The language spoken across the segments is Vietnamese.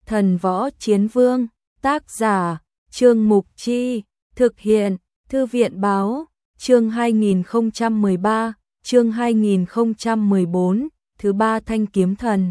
Thần Võ Chiến Vương, tác giả, Trương Mục Chi, thực hiện, Thư viện Báo, chương 2013, chương 2014, thứ ba Thanh Kiếm Thần.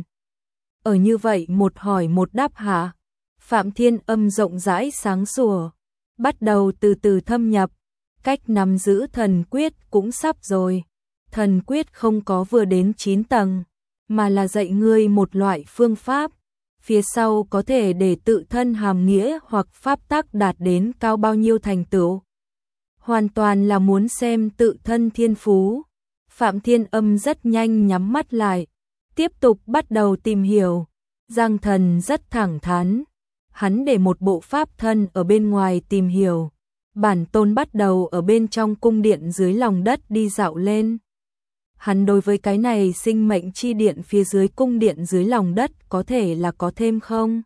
Ở như vậy một hỏi một đáp hả? Phạm Thiên Âm rộng rãi sáng sủa, bắt đầu từ từ thâm nhập, cách nắm giữ thần quyết cũng sắp rồi. Thần quyết không có vừa đến 9 tầng, mà là dạy ngươi một loại phương pháp, phía sau có thể để tự thân hàm nghĩa hoặc pháp tắc đạt đến cao bao nhiêu thành tựu. Hoàn toàn là muốn xem tự thân thiên phú. Phạm Thiên Âm rất nhanh nhắm mắt lại, tiếp tục bắt đầu tìm hiểu. Giang Thần rất thẳng thắn, hắn để một bộ pháp thân ở bên ngoài tìm hiểu. Bản tôn bắt đầu ở bên trong cung điện dưới lòng đất đi dạo lên. Hắn đối với cái này sinh mệnh chi điện phía dưới cung điện dưới lòng đất có thể là có thêm không?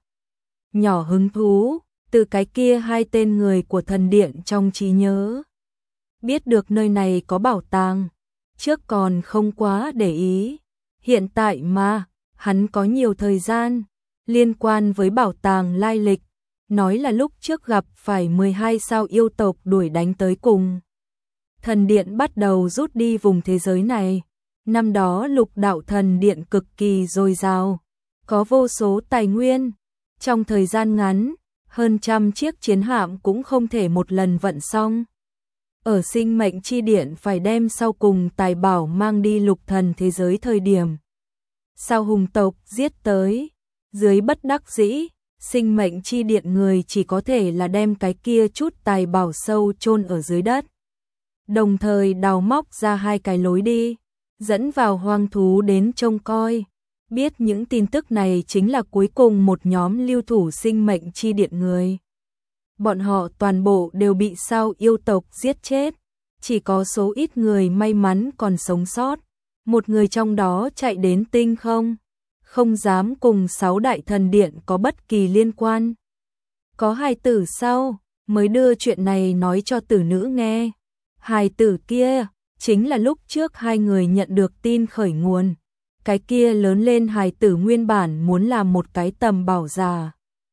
Nhỏ hứng thú, từ cái kia hai tên người của thần điện trong trí nhớ. Biết được nơi này có bảo tàng, trước còn không quá để ý. Hiện tại mà, hắn có nhiều thời gian, liên quan với bảo tàng lai lịch, nói là lúc trước gặp phải 12 sao yêu tộc đuổi đánh tới cùng. Thần điện bắt đầu rút đi vùng thế giới này. Năm đó Lục Đạo Thần Điện cực kỳ dồi dào, có vô số tài nguyên. Trong thời gian ngắn, hơn 100 chiếc chiến hạm cũng không thể một lần vận xong. Ở sinh mệnh chi điện phải đem sau cùng tài bảo mang đi lục thần thế giới thời điểm. Sao hùng tộc giết tới, dưới bất đắc dĩ, sinh mệnh chi điện người chỉ có thể là đem cái kia chút tài bảo sâu chôn ở dưới đất. Đồng thời đào móc ra hai cái lối đi, dẫn vào hoang thú đến trông coi. Biết những tin tức này chính là cuối cùng một nhóm lưu thủ sinh mệnh chi điện người. Bọn họ toàn bộ đều bị sao yêu tộc giết chết, chỉ có số ít người may mắn còn sống sót. Một người trong đó chạy đến tinh không dám cùng 6 đại thần điện có bất kỳ liên quan. Có hài tử sau, mới đưa chuyện này nói cho tử nữ nghe. Hài tử kia, chính là lúc trước hai người nhận được tin khởi nguồn. Cái kia lớn lên hài tử nguyên bản muốn làm một cái tầm bảo già.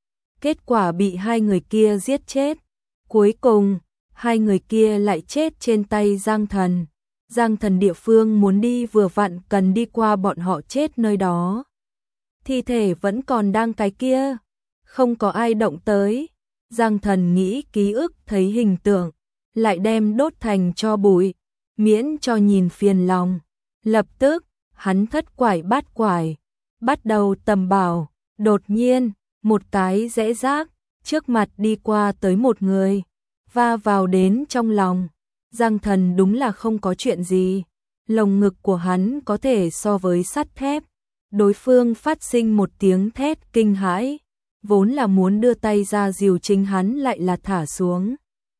Kết quả bị hai người kia giết chết. Cuối cùng, hai người kia lại chết trên tay Giang Thần. Giang Thần địa phương muốn đi vừa vặn cần đi qua bọn họ chết nơi đó. Thi thể vẫn còn đang cái kia, không có ai động tới. Giang Thần nghĩ ký ức thấy hình tượng, lại đem đốt thành tro bụi, miễn cho nhìn phiền lòng. Lập tức, hắn thất quải bát quải, bắt đầu tầm bảo. Đột nhiên, một cái rẽ rác, trước mặt đi qua tới một người, va vào đến trong lòng. Giang Thần đúng là không có chuyện gì, lồng ngực của hắn có thể so với sắt thép. Đối phương phát sinh một tiếng thét kinh hãi, vốn là muốn đưa tay ra dìu chính hắn lại là thả xuống.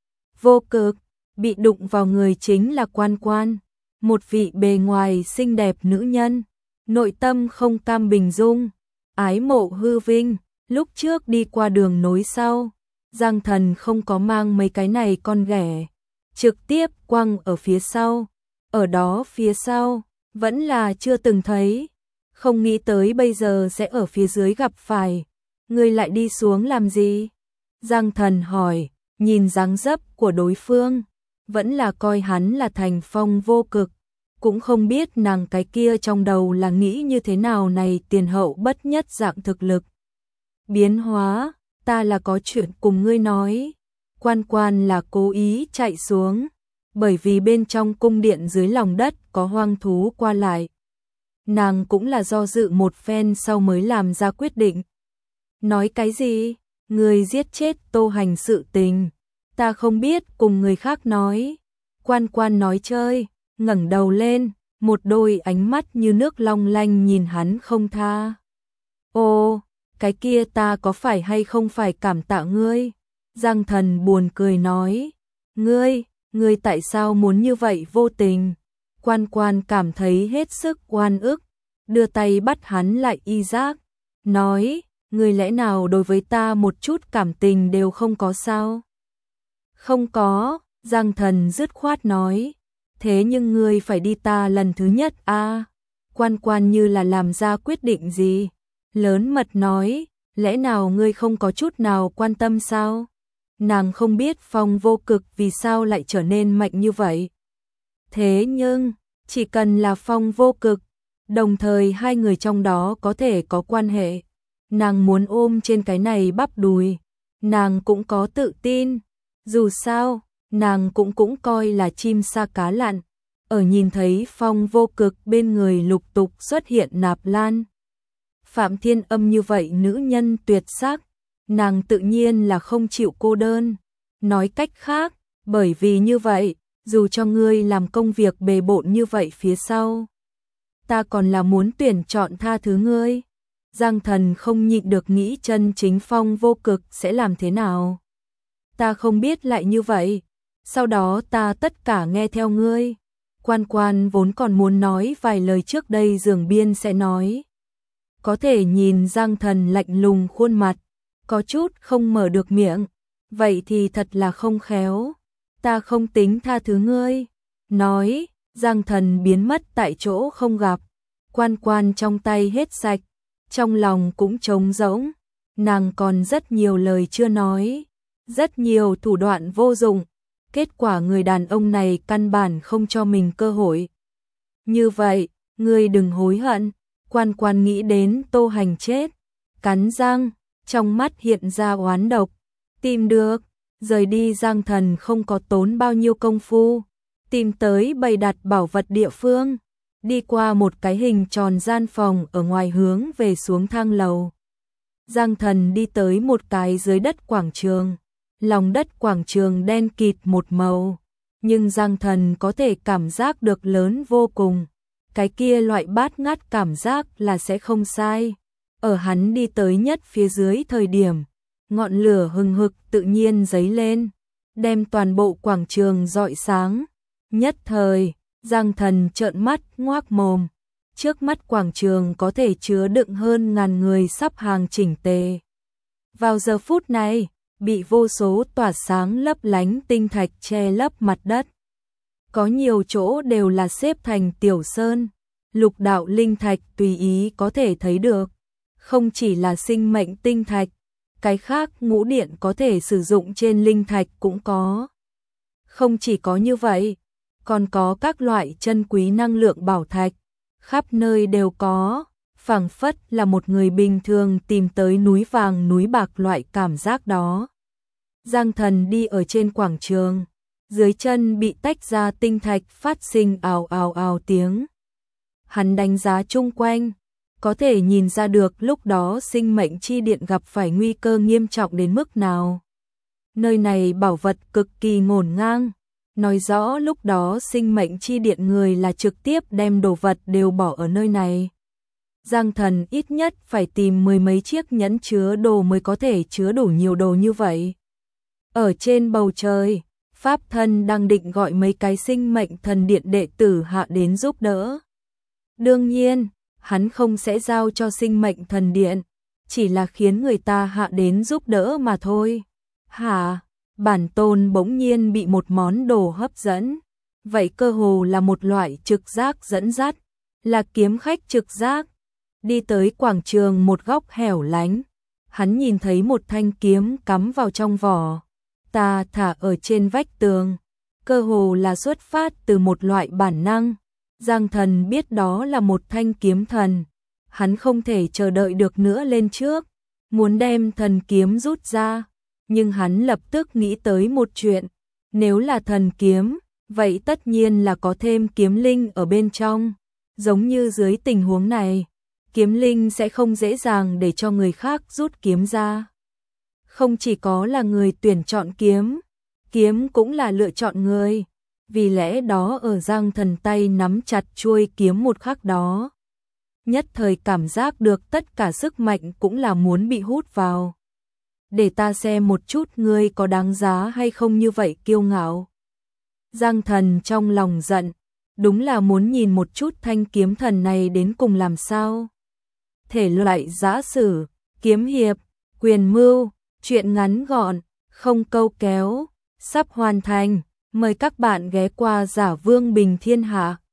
Vô cực, bị đụng vào người chính là Quan Quan, một vị bề ngoài xinh đẹp nữ nhân, nội tâm không cam bình dung, ái mộ hư vinh. Lúc trước đi qua đường nối sau, Giang Thần không có mang mấy cái này con ghẻ, trực tiếp quăng ở phía sau. Ở đó phía sau, vẫn là chưa từng thấy, không nghĩ tới bây giờ sẽ ở phía dưới gặp phải. Ngươi lại đi xuống làm gì? Giang Thần hỏi, nhìn dáng dấp của đối phương, vẫn là coi hắn là thành phong vô cực, cũng không biết nàng cái kia trong đầu là nghĩ như thế nào này tiền hậu bất nhất dạng thực lực. Biến hóa, ta là có chuyện cùng ngươi nói. Quan Quan là cố ý chạy xuống, bởi vì bên trong cung điện dưới lòng đất có hoang thú qua lại. Nàng cũng là do dự một phen sau mới làm ra quyết định. Nói cái gì? Người giết chết Tô Hành sự tình, ta không biết cùng người khác nói. Quan Quan nói chơi, ngẩng đầu lên, một đôi ánh mắt như nước long lanh nhìn hắn không tha. Ô, cái kia ta có phải hay không phải cảm tạ ngươi? Giang Thần buồn cười nói, ngươi tại sao muốn như vậy vô tình? Quan Quan cảm thấy hết sức oan ức, đưa tay bắt hắn lại y giác, nói, ngươi lẽ nào đối với ta một chút cảm tình đều không có sao? Không có, Giang Thần dứt khoát nói, thế nhưng ngươi phải đi ta lần thứ nhất a. Quan Quan như là làm ra quyết định gì, lớn mật nói, Lẽ nào ngươi không có chút nào quan tâm sao? Nàng không biết Phong Vô Cực vì sao lại trở nên mạnh như vậy. Thế nhưng, chỉ cần là Phong Vô Cực, đồng thời hai người trong đó có thể có quan hệ, nàng muốn ôm trên cái này bắp đùi, nàng cũng có tự tin. Dù sao, nàng cũng coi là chim sa cá lặn, ở nhìn thấy Phong Vô Cực bên người lục tục xuất hiện Nạp Lan Phạm Thiên Âm như vậy nữ nhân tuyệt sắc, nàng tự nhiên là không chịu cô đơn. Nói cách khác, bởi vì như vậy, dù cho ngươi làm công việc bề bộn như vậy phía sau, ta còn là muốn tuyển chọn tha thứ ngươi. Giang Thần không nhịn được nghĩ chân chính Phong Vô Cực sẽ làm thế nào. Ta không biết lại như vậy, sau đó ta tất cả nghe theo ngươi. Quan Quan vốn còn muốn nói vài lời trước đây Giường Biên sẽ nói. Có thể nhìn Giang Thần lạnh lùng khuôn mặt, có chút không mở được miệng, vậy thì thật là không khéo. Ta không tính tha thứ ngươi. Nói, Giang Thần biến mất tại chỗ không gặp. Quan Quan trong tay hết sạch, trong lòng cũng trống rỗng. Nàng còn rất nhiều lời chưa nói, rất nhiều thủ đoạn vô dụng. Kết quả người đàn ông này căn bản không cho mình cơ hội. Như vậy, ngươi đừng hối hận. Quan Quan nghĩ đến Tô Hành chết, cắn răng, trong mắt hiện ra oán độc. Tìm được, rời đi Giang Thần không có tốn bao nhiêu công phu, tìm tới bày đặt bảo vật địa phương, đi qua một cái hình tròn gian phòng ở ngoài hướng về xuống thang lầu. Giang Thần đi tới một cái dưới đất quảng trường, lòng đất quảng trường đen kịt một màu, nhưng Giang Thần có thể cảm giác được lớn vô cùng. Cái kia loại bát ngát cảm giác là sẽ không sai. Ở hắn đi tới nhất phía dưới thời điểm, ngọn lửa hừng hực tự nhiên giấy lên, đem toàn bộ quảng trường rọi sáng. Nhất thời, Giang Thần trợn mắt ngoác mồm. Trước mắt quảng trường có thể chứa đựng hơn ngàn người sắp hàng chỉnh tề. Vào giờ phút này, bị vô số tỏa sáng lấp lánh tinh thạch che lấp mặt đất. Có nhiều chỗ đều là xếp thành tiểu sơn, lục đạo linh thạch tùy ý có thể thấy được. Không chỉ là sinh mệnh tinh thạch, cái khác ngũ điện có thể sử dụng trên linh thạch cũng có. Không chỉ có như vậy, còn có các loại chân quý năng lượng bảo thạch, khắp nơi đều có, phảng phất là một người bình thường tìm tới núi vàng núi bạc loại cảm giác đó. Giang Thần đi ở trên quảng trường, dưới chân bị tách ra tinh thạch phát sinh ào ào ào tiếng. Hắn đánh giá chung quanh, có thể nhìn ra được lúc đó sinh mệnh chi điện gặp phải nguy cơ nghiêm trọng đến mức nào. Nơi này bảo vật cực kỳ ngổn ngang, nói rõ lúc đó sinh mệnh chi điện người là trực tiếp đem đồ vật đều bỏ ở nơi này. Giang Thần ít nhất phải tìm mười mấy chiếc nhẫn chứa đồ mới có thể chứa đủ nhiều đồ như vậy. Ở trên bầu trời, Pháp Thân đang định gọi mấy cái sinh mệnh thần điện đệ tử hạ đến giúp đỡ. Đương nhiên, hắn không sẽ giao cho sinh mệnh thần điện, chỉ là khiến người ta hạ đến giúp đỡ mà thôi. Hả? Bản tôn bỗng nhiên bị một món đồ hấp dẫn. Vậy cơ hồ là một loại trực giác dẫn dắt, là kiếm khách trực giác. Đi tới quảng trường một góc hẻo lánh, hắn nhìn thấy một thanh kiếm cắm vào trong vỏ, ta thả ở trên vách tường, cơ hồ là xuất phát từ một loại bản năng. Giang Thần biết đó là một thanh kiếm thần, hắn không thể chờ đợi được nữa lên trước, muốn đem thần kiếm rút ra, nhưng hắn lập tức nghĩ tới một chuyện, nếu là thần kiếm, vậy tất nhiên là có thêm kiếm linh ở bên trong, giống như dưới tình huống này, kiếm linh sẽ không dễ dàng để cho người khác rút kiếm ra. Không chỉ có là người tuyển chọn kiếm, kiếm cũng là lựa chọn người. Vì lẽ đó ở Giang Thần tay nắm chặt chuôi kiếm một khắc đó, nhất thời cảm giác được tất cả sức mạnh cũng là muốn bị hút vào. Để ta xem một chút ngươi có đáng giá hay không như vậy kiêu ngạo. Giang Thần trong lòng giận, đúng là muốn nhìn một chút thanh kiếm thần này đến cùng làm sao. Thể loại giã sử, kiếm hiệp, quyền mưu, truyện ngắn gọn, không câu kéo, sắp hoàn thành. Mời các bạn ghé qua Giả Vương Bình Thiên Hạ.